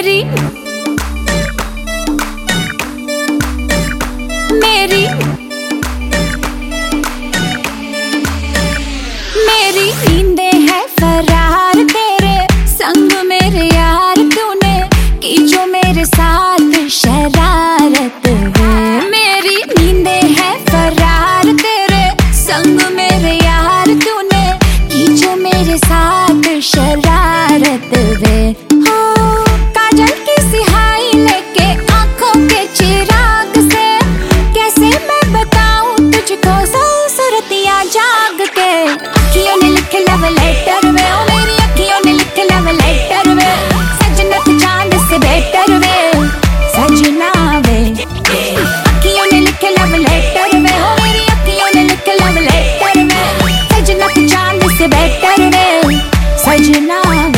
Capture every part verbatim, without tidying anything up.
मेरी मेरी मेरी नींदें है फरार तेरे संग मेरे यार, तूने की जो मेरे साथ शरारत है। मेरी नींदें है फरार तेरे संग मेरे यार, तूने की जो मेरे साथ शरारत है। हो काजल की सिहाई लेके आंखों के चिराग से, कैसे मैं बताऊं तुझको सौ सुरतियां जाग के। अखियों ने लिखे लव लेटर वे, ओ मेरी अखियों ने लिखे लव लेटर वे, सजना तू चांद से बेटर वे, सजना वे। अखियों ने लिखे लव लेटर वे, ओ मेरी अखियों ने लिखे लव लेटर वे, सजना तू चांद से बेटर वे, सजना वे।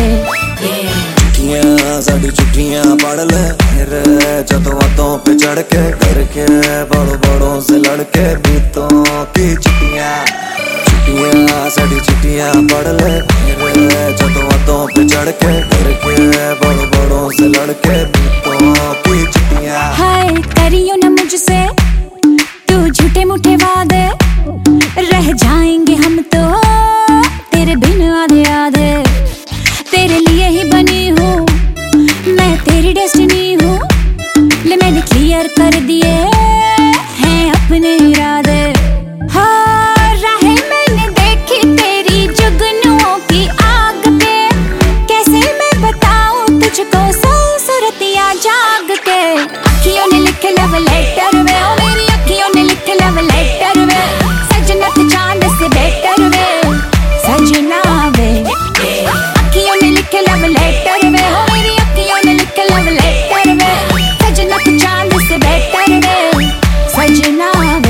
चिट्ठियां साडी चिट्ठियां पढ़ ले मेरे, जदों बातों पे चढ़ के करके बड़ों बड़ों से लड़के बीतों की चिट्ठियां। चिट्ठियां साडी चिट्ठियां पढ़ ले मेरे, जदों बातों पे चढ़ के करके बड़ों बड़ों से लड़के बीतों की चिट्ठियां। हाय करियो ना मुझसे तू झूठे मूठे वादे, रह जाएंगे हम तो तेरे बिन आधे आधे। तेरे लिए ही बनी हूँ मैं, तेरी डेस्टिनी हूँ, ले मैंने क्लियर कर दिए हैं अपने इरादे। हाँ राहें मैंने देखी तेरी जुगनुओं की आग पे, कैसे मैं बताऊँ तुझको सौ सुरतियां जाग के। अखियों ने लिखे लव लेटर वे, ओ मेरी अखियों ने लिखे लव लेटर वे, सजना तू चांद से बेटर वे, सजना वे। अखियों ने लिखे लव लेटर वे, ओ मेरी अखियों ने लिखे लव लेटर वे, सजना तू चांद से बेटर वे, सजना वे।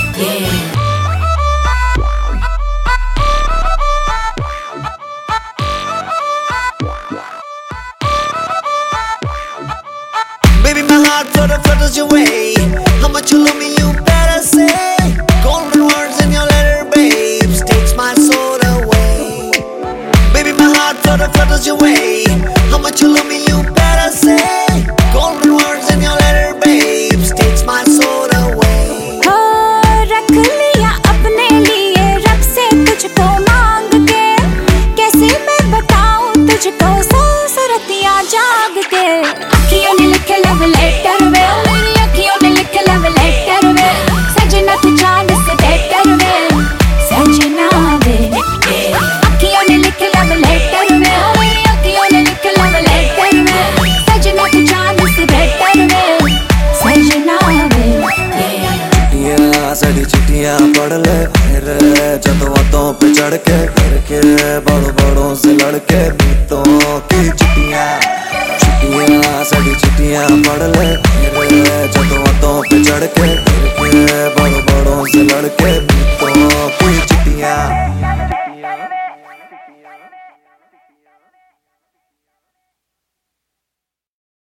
Baby, my heart flutter, flutters your way. How much you love me, you better say. Golden words in your letter, babes, takes my soul away. Baby, my heart flutter, flutters your way. How much you love me, you better say. Golden words in your letter, babes, takes my soul away. हो रख लिया अपने लिए रब से तुझको मांग के, कैसे मैं बताऊं तुझको सौ सुरतियां जाग के। अखियों ने लिखे लव लेटर वे, ओ मेरी अखियों ने लिखे लव लेटर वे, सजना तू चांद से बेटर वे, सजना वे। अखियों ने लिखे लव लेटर वे, ओ मेरी अखियों ने लिखे लव लेटर वे, सजना तू चांद से बेटर वे, सजना वे। चिट्ठियां साडी चिट्ठियां पढ़ ले मेरे, जदों बातों पे चढ़ के करके बड़ों बड़ों से लड़के बीतों की चिट्ठियां। चिट्ठियां साडी चिट्ठियां पढ़ ले मेरे, जदों बातों पे चढ़ के करके बड़ों बड़ों से लड़के